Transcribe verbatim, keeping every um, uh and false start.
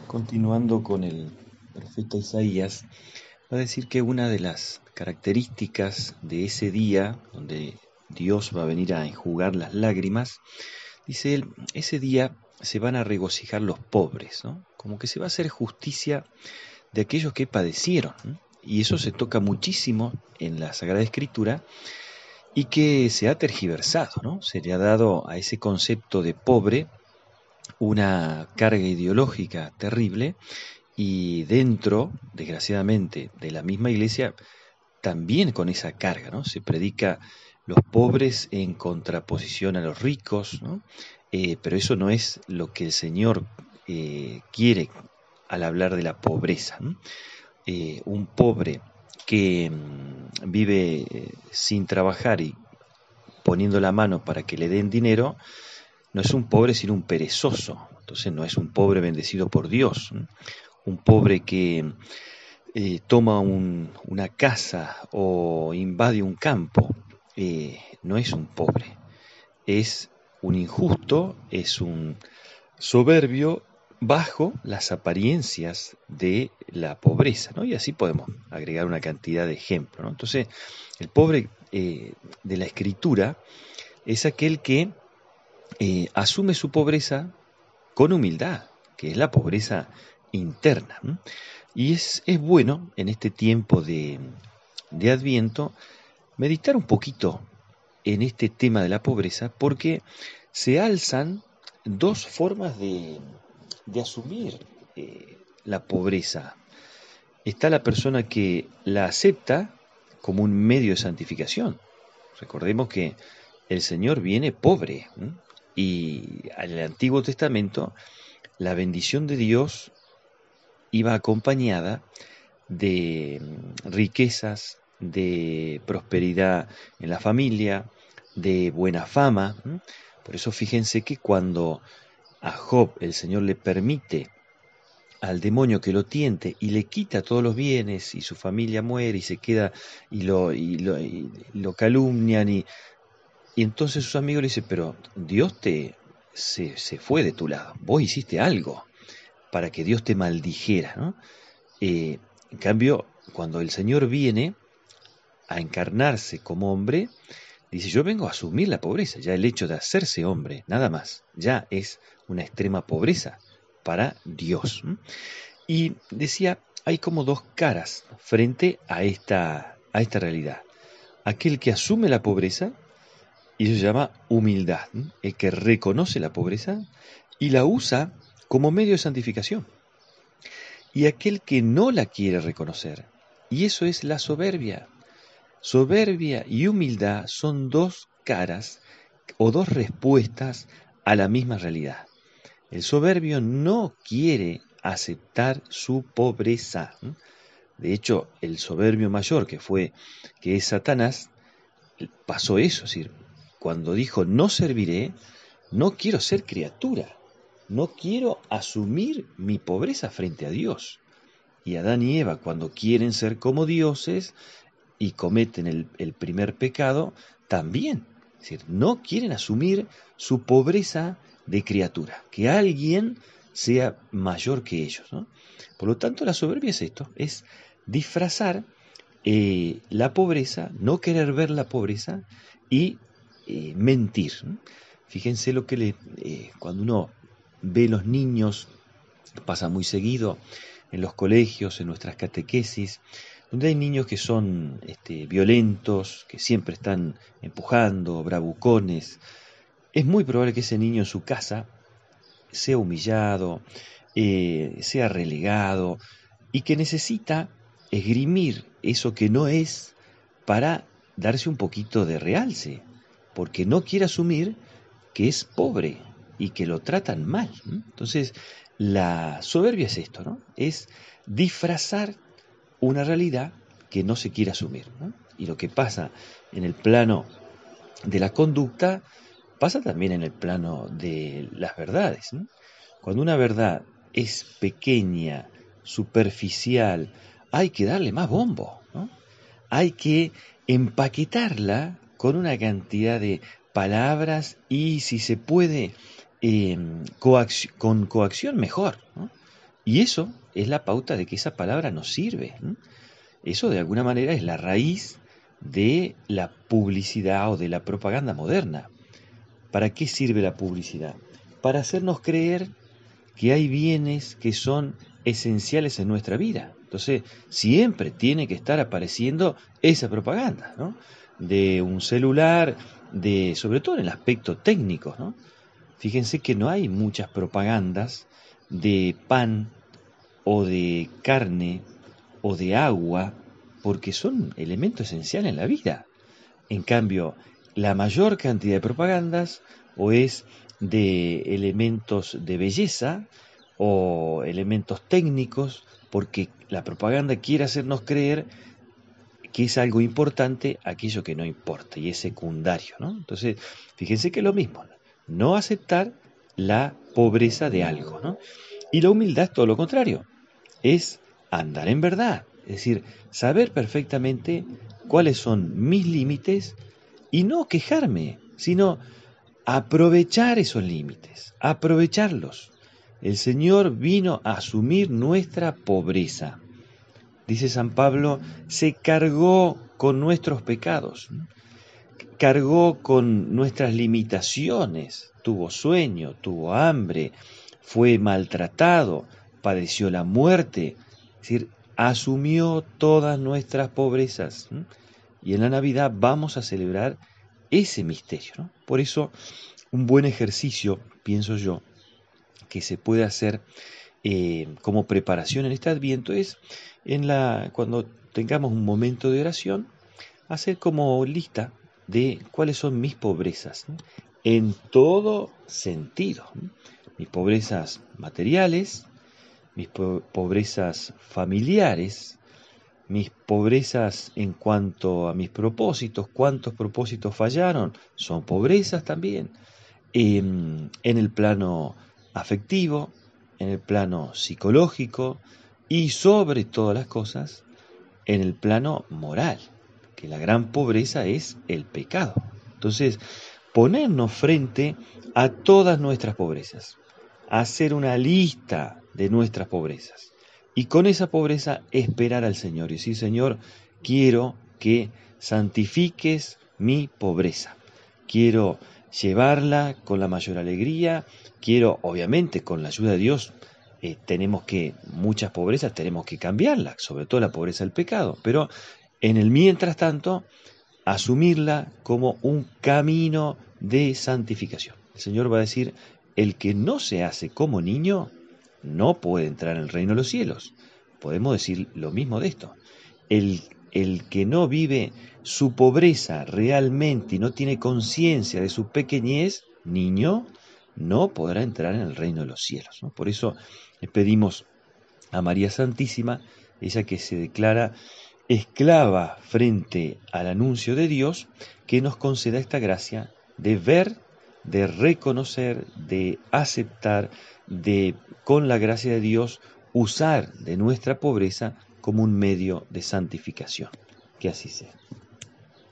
Continuando con el profeta Isaías, va a decir que una de las características de ese día, donde Dios va a venir a enjugar las lágrimas, dice él, ese día se van a regocijar los pobres, ¿no? Como que se va a hacer justicia de aquellos que padecieron, ¿no? Y eso se toca muchísimo en la Sagrada Escritura y que se ha tergiversado, ¿no? Se le ha dado a ese concepto de pobre una carga ideológica terrible. Y dentro, desgraciadamente, de la misma iglesia, también con esa carga, ¿no? Se predica los pobres en contraposición a los ricos, ¿no? Eh, pero eso no es lo que el Señor eh, quiere al hablar de la pobreza, ¿no? Eh, un pobre que mm, vive eh, sin trabajar y poniendo la mano para que le den dinero, no es un pobre sino un perezoso, entonces no es un pobre bendecido por Dios, ¿no? Un pobre que eh, toma un, una casa o invade un campo, eh, no es un pobre, es un injusto, es un soberbio bajo las apariencias de la pobreza, ¿no? Y así podemos agregar una cantidad de ejemplos, ¿no? Entonces, el pobre eh, de la escritura es aquel que eh, asume su pobreza con humildad, que es la pobreza interna, ¿no? Y es, es bueno en este tiempo de, de Adviento meditar un poquito en este tema de la pobreza porque se alzan dos formas de, de asumir eh, la pobreza. Está la persona que la acepta como un medio de santificación. Recordemos que el Señor viene pobre, ¿eh? Y en el Antiguo Testamento la bendición de Dios iba acompañada de riquezas, de prosperidad en la familia, de buena fama. Por eso fíjense que cuando a Job el Señor le permite al demonio que lo tiente y le quita todos los bienes y su familia muere y se queda y lo, y lo, y lo calumnian y, y entonces sus amigos le dicen, pero Dios te se, se fue de tu lado, vos hiciste algo para que Dios te maldijera, ¿no? Eh, en cambio, cuando el Señor viene a encarnarse como hombre, dice, yo vengo a asumir la pobreza, ya el hecho de hacerse hombre, nada más, ya es una extrema pobreza para Dios. ¿m? Y decía, hay como dos caras frente a esta, a esta realidad. Aquel que asume la pobreza, y eso se llama humildad, ¿m? El que reconoce la pobreza y la usa como medio de santificación. Y aquel que no la quiere reconocer, y eso es la soberbia. Soberbia y humildad son dos caras o dos respuestas a la misma realidad. El soberbio no quiere aceptar su pobreza. De hecho, el soberbio mayor, que fue, que es Satanás, pasó eso, es decir, cuando dijo no serviré, no quiero ser criatura, no quiero asumir mi pobreza frente a Dios. Y Adán y Eva, cuando quieren ser como dioses y cometen el, el primer pecado, también, es decir, no quieren asumir su pobreza de criatura, que alguien sea mayor que ellos, ¿no? Por lo tanto, la soberbia es esto, es disfrazar eh, la pobreza, no querer ver la pobreza y eh, mentir, ¿no? Fíjense lo que le, eh, cuando uno ve los niños, pasa muy seguido en los colegios, en nuestras catequesis, donde hay niños que son este, violentos, que siempre están empujando, bravucones. Es muy probable que ese niño en su casa sea humillado, eh, sea relegado y que necesita esgrimir eso que no es para darse un poquito de realce, porque no quiere asumir que es pobre y que lo tratan mal. ¿no? Entonces, la soberbia es esto, ¿no? Es disfrazar una realidad que no se quiere asumir, ¿no? Y lo que pasa en el plano de la conducta pasa también en el plano de las verdades, ¿no? Cuando una verdad es pequeña, superficial, hay que darle más bombo, ¿no? Hay que empaquetarla con una cantidad de palabras y si se puede eh, coacc- con coacción mejor, ¿no? Y eso es la pauta de que esa palabra nos sirve. ¿no? Eso de alguna manera es la raíz de la publicidad o de la propaganda moderna. ¿Para qué sirve la publicidad? Para hacernos creer que hay bienes que son esenciales en nuestra vida. Entonces, siempre tiene que estar apareciendo esa propaganda, ¿no? De un celular, de, sobre todo en el aspecto técnico, ¿no? Fíjense que no hay muchas propagandas de pan o de carne o de agua, porque son elementos esenciales en la vida. En cambio, la mayor cantidad de propagandas o es de elementos de belleza o elementos técnicos, porque la propaganda quiere hacernos creer que es algo importante aquello que no importa y es secundario, ¿no? Entonces, fíjense que es lo mismo, no aceptar la pobreza de algo, ¿no? Y la humildad es todo lo contrario, es andar en verdad, es decir, saber perfectamente cuáles son mis límites y no quejarme, sino aprovechar esos límites, aprovecharlos. El Señor vino a asumir nuestra pobreza. Dice San Pablo, se cargó con nuestros pecados, cargó con nuestras limitaciones, tuvo sueño, tuvo hambre, fue maltratado, padeció la muerte, es decir, asumió todas nuestras pobrezas. Y en la Navidad vamos a celebrar ese misterio, ¿no? Por eso, un buen ejercicio, pienso yo, que se puede hacer eh, como preparación en este Adviento es, en la, cuando tengamos un momento de oración, hacer como lista de cuáles son mis pobrezas, ¿no? En todo sentido, ¿no? Mis pobrezas materiales, mis po pobrezas familiares, mis pobrezas en cuanto a mis propósitos, cuántos propósitos fallaron, son pobrezas también, eh, en el plano afectivo, en el plano psicológico y sobre todas las cosas, en el plano moral, que la gran pobreza es el pecado. Entonces, ponernos frente a todas nuestras pobrezas, hacer una lista de nuestras pobrezas y con esa pobreza esperar al Señor y decir, Señor, quiero que santifiques mi pobreza, quiero llevarla con la mayor alegría, quiero, obviamente, con la ayuda de Dios, eh, tenemos que, muchas pobrezas tenemos que cambiarlas, sobre todo la pobreza del pecado, pero en el mientras tanto, asumirla como un camino de santificación. El Señor va a decir, el que no se hace como niño, no puede entrar en el reino de los cielos. Podemos decir lo mismo de esto. El, el que no vive su pobreza realmente y no tiene conciencia de su pequeñez, niño, no podrá entrar en el reino de los cielos, ¿no? Por eso le pedimos a María Santísima, ella que se declara esclava frente al anuncio de Dios, que nos conceda esta gracia de ver, de reconocer, de aceptar, de, con la gracia de Dios, usar de nuestra pobreza como un medio de santificación. Que así sea.